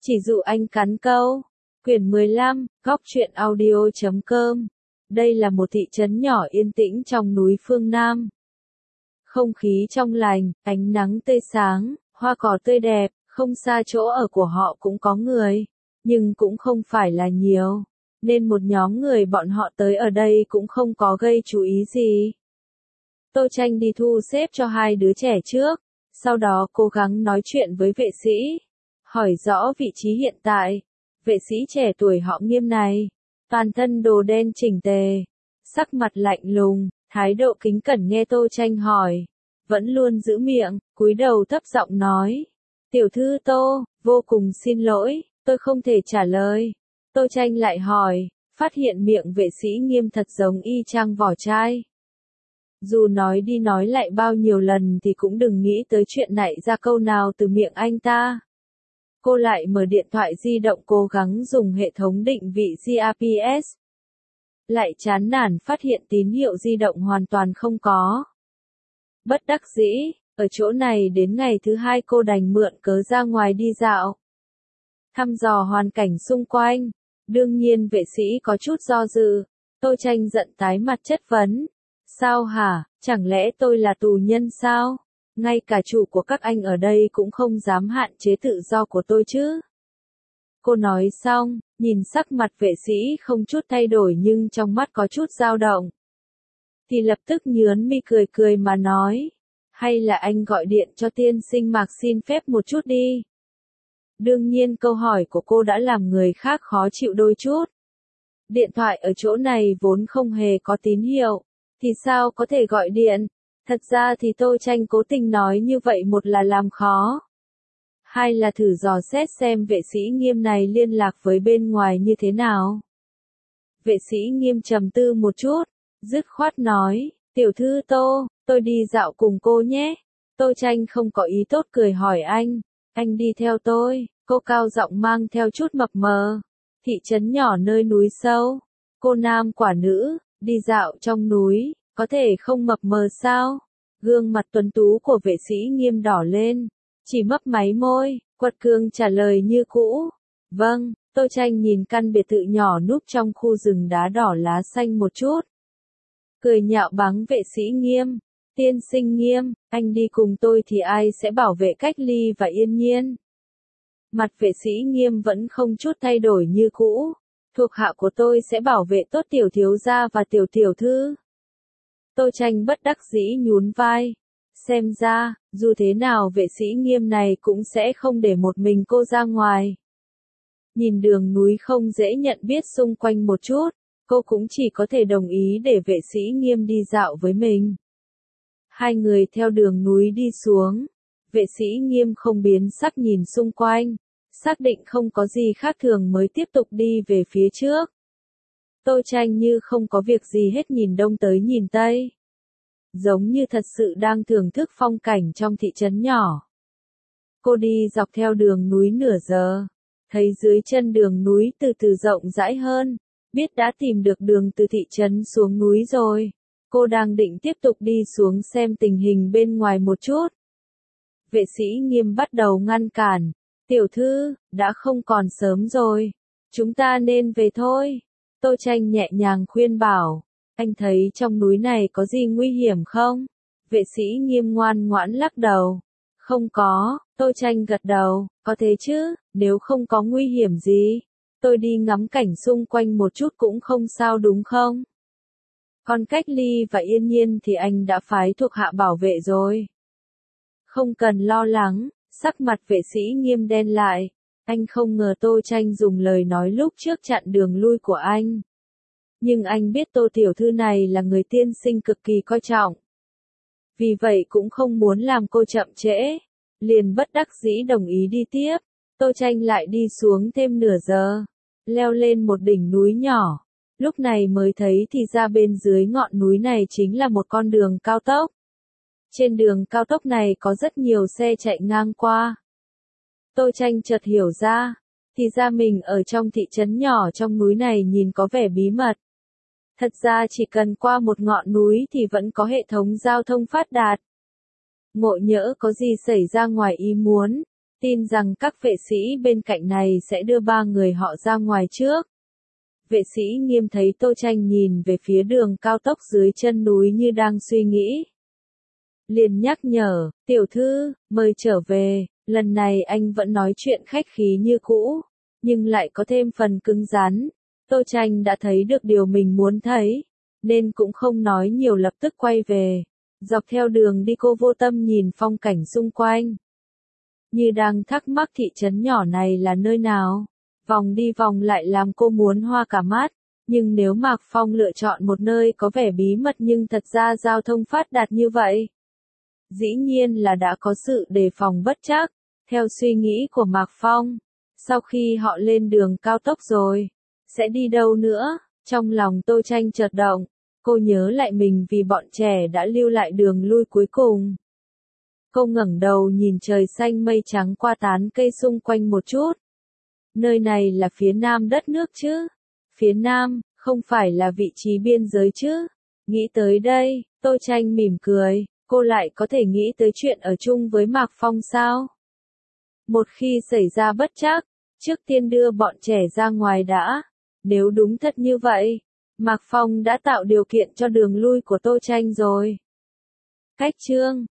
Chỉ dụ anh cắn câu. Quyển 15, góc truyện audio.com. Đây là một thị trấn nhỏ yên tĩnh trong núi phương Nam. Không khí trong lành, ánh nắng tươi sáng, hoa cỏ tươi đẹp, không xa chỗ ở của họ cũng có người, nhưng cũng không phải là nhiều, nên một nhóm người bọn họ tới ở đây cũng không có gây chú ý gì. Tô Tranh đi thu xếp cho hai đứa trẻ trước, sau đó cố gắng nói chuyện với vệ sĩ, hỏi rõ vị trí hiện tại. Vệ sĩ trẻ tuổi họ Nghiêm này, toàn thân đồ đen chỉnh tề, sắc mặt lạnh lùng, thái độ kính cẩn nghe Tô Tranh hỏi, vẫn luôn giữ miệng, cúi đầu thấp giọng nói: "Tiểu thư Tô, vô cùng xin lỗi, tôi không thể trả lời." Tô Tranh lại hỏi, phát hiện miệng vệ sĩ Nghiêm thật giống y chang vỏ chai. Dù nói đi nói lại bao nhiêu lần thì cũng đừng nghĩ tới chuyện nảy ra câu nào từ miệng anh ta. Cô lại mở điện thoại di động cố gắng dùng hệ thống định vị GPS. Lại chán nản phát hiện tín hiệu di động hoàn toàn không có. Bất đắc dĩ, ở chỗ này đến ngày thứ hai cô đành mượn cớ ra ngoài đi dạo. Thăm dò hoàn cảnh xung quanh. Đương nhiên vệ sĩ có chút do dự. Tô Tranh giận tái mặt chất vấn: "Sao hả, chẳng lẽ tôi là tù nhân sao? Ngay cả chủ của các anh ở đây cũng không dám hạn chế tự do của tôi chứ?" Cô nói xong, nhìn sắc mặt vệ sĩ không chút thay đổi nhưng trong mắt có chút dao động. Thì lập tức nhướng mi cười cười mà nói: "Hay là anh gọi điện cho tiên sinh Mạc xin phép một chút đi." Đương nhiên câu hỏi của cô đã làm người khác khó chịu đôi chút. Điện thoại ở chỗ này vốn không hề có tín hiệu, thì sao có thể gọi điện? Thật ra thì Tô Tranh cố tình nói như vậy, một là làm khó, hai là thử dò xét xem vệ sĩ Nghiêm này liên lạc với bên ngoài như thế nào. Vệ sĩ Nghiêm trầm tư một chút, dứt khoát nói: "Tiểu thư Tô, tôi đi dạo cùng cô nhé." Tô Tranh không có ý tốt cười hỏi anh đi theo tôi?" Cô cao giọng mang theo chút mập mờ. Thị trấn nhỏ nơi núi sâu, cô nam quả nữ, đi dạo trong núi, có thể không mập mờ sao? Gương mặt tuấn tú của vệ sĩ Nghiêm đỏ lên, chỉ mấp máy môi, quật cường trả lời như cũ: "Vâng." Tô Tranh nhìn căn biệt thự nhỏ núp trong khu rừng đá đỏ lá xanh một chút, cười nhạo báng vệ sĩ Nghiêm: "Tiên sinh Nghiêm, anh đi cùng tôi thì ai sẽ bảo vệ Cách Ly và Yên Nhiên?" Mặt vệ sĩ Nghiêm vẫn không chút thay đổi như cũ: "Thuộc hạ của tôi sẽ bảo vệ tốt tiểu thiếu gia và tiểu tiểu thư." Tô Tranh bất đắc dĩ nhún vai. Xem ra, dù thế nào vệ sĩ Nghiêm này cũng sẽ không để một mình cô ra ngoài. Nhìn đường núi không dễ nhận biết xung quanh một chút, cô cũng chỉ có thể đồng ý để vệ sĩ Nghiêm đi dạo với mình. Hai người theo đường núi đi xuống. Vệ sĩ Nghiêm không biến sắc nhìn xung quanh, xác định không có gì khác thường mới tiếp tục đi về phía trước. Tô Tranh như không có việc gì hết nhìn đông tới nhìn tây, giống như thật sự đang thưởng thức phong cảnh trong thị trấn nhỏ. Cô đi dọc theo đường núi nửa giờ, thấy dưới chân đường núi từ từ rộng rãi hơn, biết đã tìm được đường từ thị trấn xuống núi rồi. Cô đang định tiếp tục đi xuống xem tình hình bên ngoài một chút. Vệ sĩ Nghiêm bắt đầu ngăn cản: "Tiểu thư, đã không còn sớm rồi, chúng ta nên về thôi." Tô Tranh nhẹ nhàng khuyên bảo: "Anh thấy trong núi này có gì nguy hiểm không?" Vệ sĩ Nghiêm ngoan ngoãn lắc đầu: "Không có." Tô Tranh gật đầu: "Có thế chứ, nếu không có nguy hiểm gì, tôi đi ngắm cảnh xung quanh một chút cũng không sao đúng không? Còn Cách Ly và Yên Nhiên thì anh đã phái thuộc hạ bảo vệ rồi." "Không cần lo lắng." Sắc mặt vệ sĩ Nghiêm đen lại. Anh không ngờ Tô Tranh dùng lời nói lúc trước chặn đường lui của anh. Nhưng anh biết Tô tiểu thư này là người tiên sinh cực kỳ coi trọng. Vì vậy cũng không muốn làm cô chậm trễ. Liền bất đắc dĩ đồng ý đi tiếp. Tô Tranh lại đi xuống thêm nửa giờ. Leo lên một đỉnh núi nhỏ. Lúc này mới thấy thì ra bên dưới ngọn núi này chính là một con đường cao tốc. Trên đường cao tốc này có rất nhiều xe chạy ngang qua. Tô Tranh chợt hiểu ra, thì ra mình ở trong thị trấn nhỏ trong núi này nhìn có vẻ bí mật. Thật ra chỉ cần qua một ngọn núi thì vẫn có hệ thống giao thông phát đạt. Ngộ nhỡ có gì xảy ra ngoài ý muốn, tin rằng các vệ sĩ bên cạnh này sẽ đưa ba người họ ra ngoài trước. Vệ sĩ Nghiêm thấy Tô Tranh nhìn về phía đường cao tốc dưới chân núi như đang suy nghĩ. Liền nhắc nhở, tiểu thư, mời trở về, lần này anh vẫn nói chuyện khách khí như cũ, nhưng lại có thêm phần cứng rắn. Tô Tranh đã thấy được điều mình muốn thấy, nên cũng không nói nhiều lập tức quay về. Dọc theo đường đi cô vô tâm nhìn phong cảnh xung quanh. Như đang thắc mắc thị trấn nhỏ này là nơi nào. Vòng đi vòng lại làm cô muốn hoa cả mắt. Nhưng nếu Mạc Phong lựa chọn một nơi có vẻ bí mật nhưng thật ra giao thông phát đạt như vậy, dĩ nhiên là đã có sự đề phòng bất trắc. Theo suy nghĩ của Mạc Phong, sau khi họ lên đường cao tốc rồi, sẽ đi đâu nữa? Trong lòng Tô Tranh chợt động, cô nhớ lại mình vì bọn trẻ đã lưu lại đường lui cuối cùng. Cô ngẩng đầu nhìn trời xanh mây trắng qua tán cây xung quanh một chút. Nơi này là phía nam đất nước chứ? Phía nam, không phải là vị trí biên giới chứ? Nghĩ tới đây, Tô Tranh mỉm cười, cô lại có thể nghĩ tới chuyện ở chung với Mạc Phong sao? Một khi xảy ra bất trắc, trước tiên đưa bọn trẻ ra ngoài đã. Nếu đúng thật như vậy, Mạc Phong đã tạo điều kiện cho đường lui của Tô Tranh rồi. Cách chương